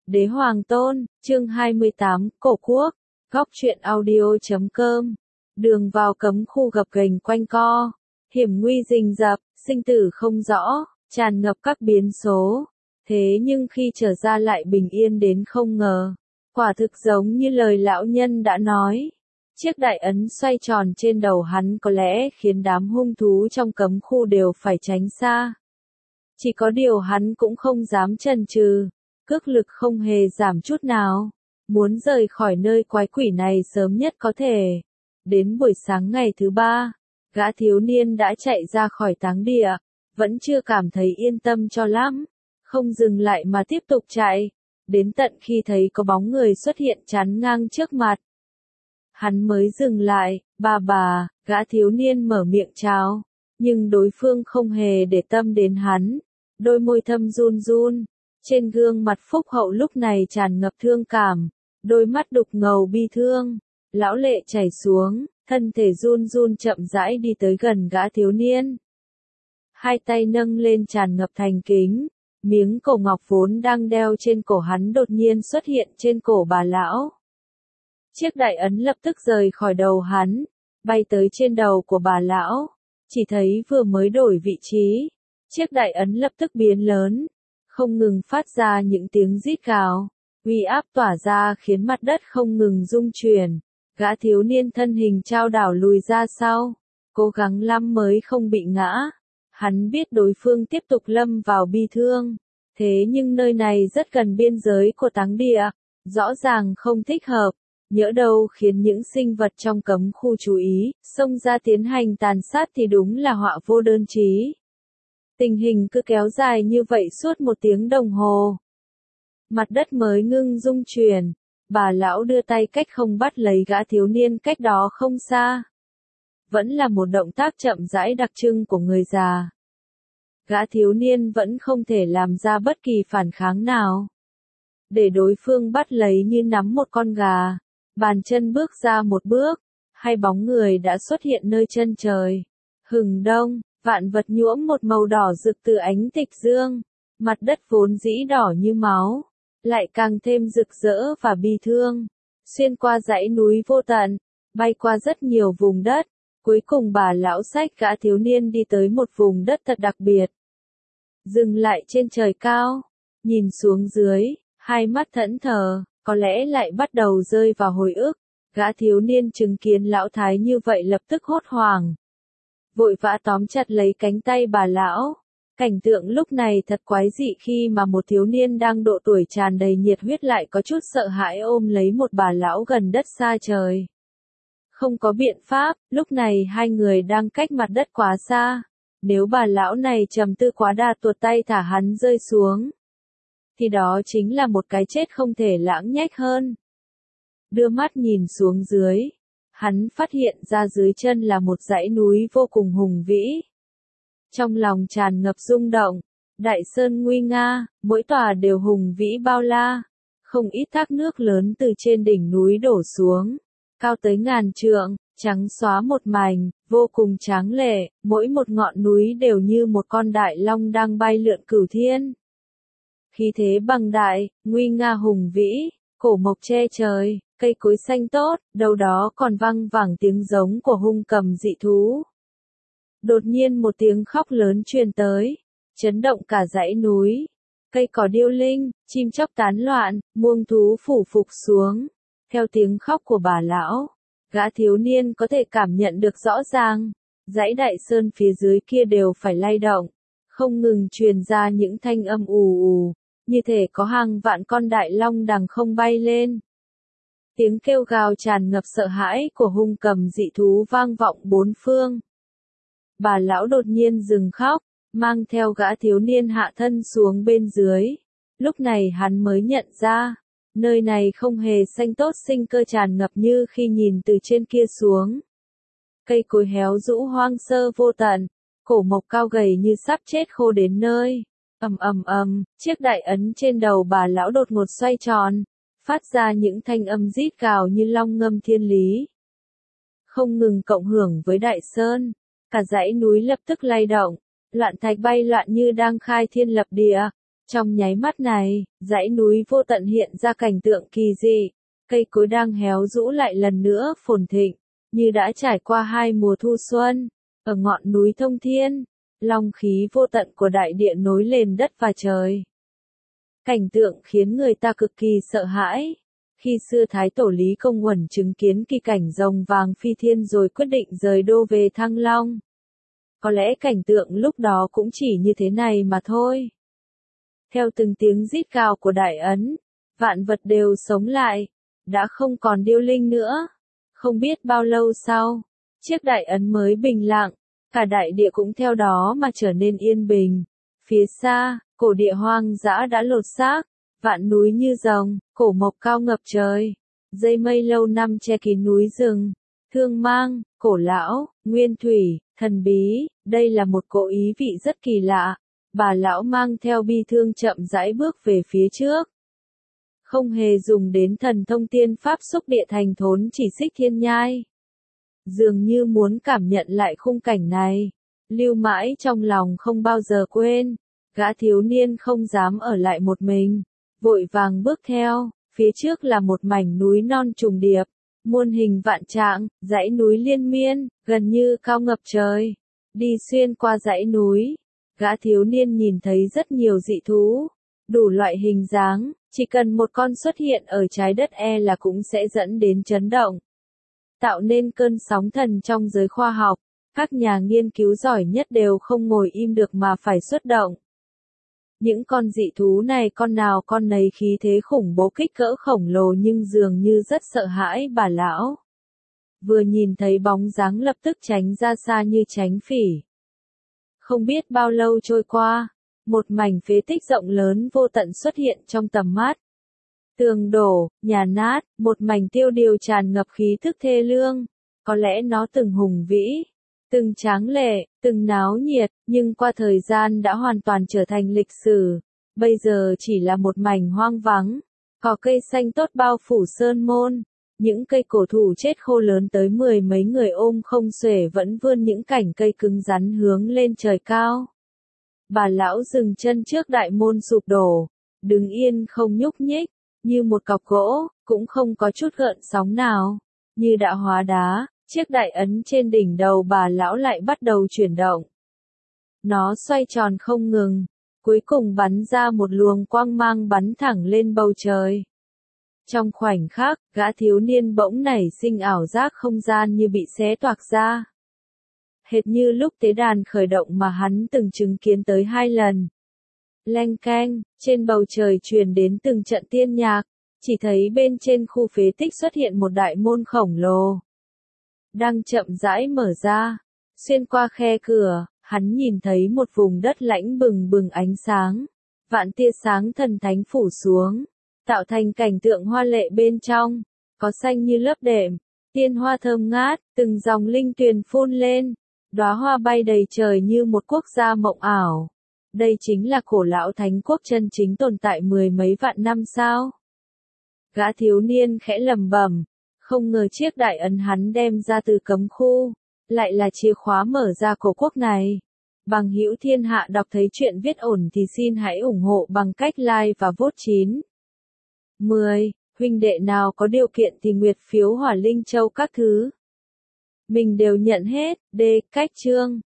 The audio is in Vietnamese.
Đế Hoàng Tôn, chương 28, Cổ Quốc, góc truyện audio.com. Đường vào cấm khu gập ghềnh quanh co, hiểm nguy rình rập, sinh tử không rõ, tràn ngập các biến số. Thế nhưng khi trở ra lại bình yên đến không ngờ. Quả thực giống như lời lão nhân đã nói. Chiếc đại ấn xoay tròn trên đầu hắn có lẽ khiến đám hung thú trong cấm khu đều phải tránh xa. Chỉ có điều hắn cũng không dám chần chừ, cước lực không hề giảm chút nào, muốn rời khỏi nơi quái quỷ này sớm nhất có thể. Đến buổi sáng ngày thứ 3, gã thiếu niên đã chạy ra khỏi táng địa, vẫn chưa cảm thấy yên tâm cho lắm, không dừng lại mà tiếp tục chạy, đến tận khi thấy có bóng người xuất hiện chắn ngang trước mặt. Hắn mới dừng lại, bà, gã thiếu niên mở miệng chào, nhưng đối phương không hề để tâm đến hắn, đôi môi thâm run run, trên gương mặt phúc hậu lúc này tràn ngập thương cảm, đôi mắt đục ngầu bi thương, lão lệ chảy xuống, thân thể run run chậm rãi đi tới gần gã thiếu niên. Hai tay nâng lên tràn ngập thành kính, miếng cổ ngọc vốn đang đeo trên cổ hắn đột nhiên xuất hiện trên cổ bà lão. Chiếc đại ấn lập tức rời khỏi đầu hắn, bay tới trên đầu của bà lão, chỉ thấy vừa mới đổi vị trí, chiếc đại ấn lập tức biến lớn, không ngừng phát ra những tiếng rít gào, uy áp tỏa ra khiến mặt đất không ngừng rung chuyển, gã thiếu niên thân hình chao đảo lùi ra sau, cố gắng lắm mới không bị ngã. Hắn biết đối phương tiếp tục lâm vào bi thương, thế nhưng nơi này rất gần biên giới của táng địa, rõ ràng không thích hợp, nhỡ đâu khiến những sinh vật trong cấm khu chú ý, xông ra tiến hành tàn sát thì đúng là họa vô đơn chí. Tình hình cứ kéo dài như vậy suốt 1 tiếng đồng hồ. Mặt đất mới ngưng rung chuyển, bà lão đưa tay cách không bắt lấy gã thiếu niên cách đó không xa. Vẫn là một động tác chậm rãi đặc trưng của người già. Gã thiếu niên vẫn không thể làm ra bất kỳ phản kháng nào. Để đối phương bắt lấy như nắm một con gà, bàn chân bước ra một bước, hai bóng người đã xuất hiện nơi chân trời. Hừng đông, vạn vật nhuộm một màu đỏ rực từ ánh tịch dương, mặt đất vốn dĩ đỏ như máu, lại càng thêm rực rỡ và bi thương. Xuyên qua dãy núi vô tận, bay qua rất nhiều vùng đất, cuối cùng bà lão xách gã thiếu niên đi tới một vùng đất thật đặc biệt. Dừng lại trên trời cao, nhìn xuống dưới, hai mắt thẫn thờ, có lẽ lại bắt đầu rơi vào hồi ức. Gã thiếu niên chứng kiến lão thái như vậy lập tức hốt hoảng, vội vã tóm chặt lấy cánh tay bà lão. Cảnh tượng lúc này thật quái dị khi mà một thiếu niên đang độ tuổi tràn đầy nhiệt huyết lại có chút sợ hãi ôm lấy một bà lão gần đất xa trời. Không có biện pháp, lúc này hai người đang cách mặt đất quá xa. Nếu bà lão này trầm tư quá đà tuột tay thả hắn rơi xuống, thì đó chính là một cái chết không thể lãng nhách hơn. Đưa mắt nhìn xuống dưới, hắn phát hiện ra dưới chân là một dãy núi vô cùng hùng vĩ. Trong lòng tràn ngập rung động, đại sơn nguy nga, mỗi tòa đều hùng vĩ bao la, không ít thác nước lớn từ trên đỉnh núi đổ xuống, cao tới ngàn trượng, trắng xóa một mảnh, vô cùng tráng lệ, mỗi một ngọn núi đều như một con đại long đang bay lượn cửu thiên. Khí thế bằng đại, nguy nga hùng vĩ, cổ mộc che trời, cây cối xanh tốt, đâu đó còn văng vẳng tiếng giống của hung cầm dị thú. Đột nhiên một tiếng khóc lớn truyền tới, chấn động cả dãy núi, cây cỏ điêu linh, chim chóc tán loạn, muông thú phủ phục xuống. Theo tiếng khóc của bà lão, gã thiếu niên có thể cảm nhận được rõ ràng, dãy đại sơn phía dưới kia đều phải lay động, không ngừng truyền ra những thanh âm ù ù, như thể có hàng vạn con đại long đằng không bay lên. Tiếng kêu gào tràn ngập sợ hãi của hung cầm dị thú vang vọng bốn phương. Bà lão đột nhiên dừng khóc, mang theo gã thiếu niên hạ thân xuống bên dưới. Lúc này hắn mới nhận ra, nơi này không hề xanh tốt sinh cơ tràn ngập như khi nhìn từ trên kia xuống. Cây cối héo rũ hoang sơ vô tận, cổ mộc cao gầy như sắp chết khô đến nơi. Chiếc đại ấn trên đầu bà lão đột ngột xoay tròn, phát ra những thanh âm rít gào như long ngâm thiên lý. Không ngừng cộng hưởng với đại sơn, cả dãy núi lập tức lay động, loạn thạch bay loạn như đang khai thiên lập địa, Trong nháy mắt này, dãy núi vô tận hiện ra cảnh tượng kỳ dị, cây cối đang héo rũ lại lần nữa phồn thịnh, như đã trải qua 2 mùa thu xuân. Ở ngọn núi Thông Thiên, long khí vô tận của đại địa nối lên đất và trời. Cảnh tượng khiến người ta cực kỳ sợ hãi. Khi xưa Thái Tổ Lý Công Uẩn chứng kiến kỳ cảnh rồng vàng phi thiên rồi quyết định rời đô về Thăng Long. Có lẽ cảnh tượng lúc đó cũng chỉ như thế này mà thôi. Theo từng tiếng rít gào của Đại Ấn, vạn vật đều sống lại, đã không còn điêu linh nữa. Không biết bao lâu sau, chiếc Đại Ấn mới bình lặng, cả đại địa cũng theo đó mà trở nên yên bình. Phía xa, cổ địa hoang dã đã lột xác, vạn núi như rồng, cổ mộc cao ngập trời, dây mây lâu năm che kín núi rừng, thương mang, cổ lão, nguyên thủy, thần bí, đây là một cỗ ý vị rất kỳ lạ. Bà lão mang theo bi thương chậm rãi bước về phía trước. Không hề dùng đến thần thông tiên pháp xúc địa thành thốn chỉ xích thiên nhai. Dường như muốn cảm nhận lại khung cảnh này, lưu mãi trong lòng không bao giờ quên. Gã thiếu niên không dám ở lại một mình, vội vàng bước theo, phía trước là một mảnh núi non trùng điệp, muôn hình vạn trạng, dãy núi liên miên, gần như cao ngập trời. Đi xuyên qua dãy núi, gã thiếu niên nhìn thấy rất nhiều dị thú, đủ loại hình dáng, chỉ cần một con xuất hiện ở trái đất là cũng sẽ dẫn đến chấn động, tạo nên cơn sóng thần trong giới khoa học. Các nhà nghiên cứu giỏi nhất đều không ngồi im được mà phải xuất động. Những con dị thú này con nào con nấy khí thế khủng bố kích cỡ khổng lồ nhưng dường như rất sợ hãi bà lão. Vừa nhìn thấy bóng dáng lập tức tránh ra xa như tránh phỉ. Không biết bao lâu trôi qua, một mảnh phế tích rộng lớn vô tận xuất hiện trong tầm mắt. Tường đổ, nhà nát, một mảnh tiêu điều tràn ngập khí thức thê lương. Có lẽ nó từng hùng vĩ, từng tráng lệ, từng náo nhiệt, nhưng qua thời gian đã hoàn toàn trở thành lịch sử. Bây giờ chỉ là một mảnh hoang vắng, cỏ cây xanh tốt bao phủ sơn môn. Những cây cổ thụ chết khô lớn tới 10 mấy người ôm không xuể vẫn vươn những cành cây cứng rắn hướng lên trời cao. Bà lão dừng chân trước đại môn sụp đổ, đứng yên không nhúc nhích, như một cọc gỗ, cũng không có chút gợn sóng nào. Như đã hóa đá, chiếc đại ấn trên đỉnh đầu bà lão lại bắt đầu chuyển động. Nó xoay tròn không ngừng, cuối cùng bắn ra một luồng quang mang bắn thẳng lên bầu trời. Trong khoảnh khắc, gã thiếu niên bỗng nảy sinh ảo giác không gian như bị xé toạc ra. Hệt như lúc tế đàn khởi động mà hắn từng chứng kiến tới 2 lần. Leng keng, trên bầu trời truyền đến từng trận tiên nhạc, chỉ thấy bên trên khu phế tích xuất hiện một đại môn khổng lồ. Đang chậm rãi mở ra, xuyên qua khe cửa, hắn nhìn thấy một vùng đất lãnh bừng bừng ánh sáng. Vạn tia sáng thần thánh phủ xuống, tạo thành cảnh tượng hoa lệ bên trong, có xanh như lớp đệm, tiên hoa thơm ngát, từng dòng linh tuyền phun lên, đóa hoa bay đầy trời như một quốc gia mộng ảo. Đây chính là cổ lão thánh quốc chân chính tồn tại 10 mấy vạn năm sao? Gã thiếu niên khẽ lẩm bẩm, không ngờ chiếc đại ấn hắn đem ra từ cấm khu, lại là chìa khóa mở ra cổ quốc này. Bằng hữu thiên hạ đọc thấy chuyện viết ổn thì xin hãy ủng hộ bằng cách like và vote 9. 10. Huynh đệ nào có điều kiện thì nguyệt phiếu hỏa linh châu các thứ. Mình đều nhận hết. D. Cách chương.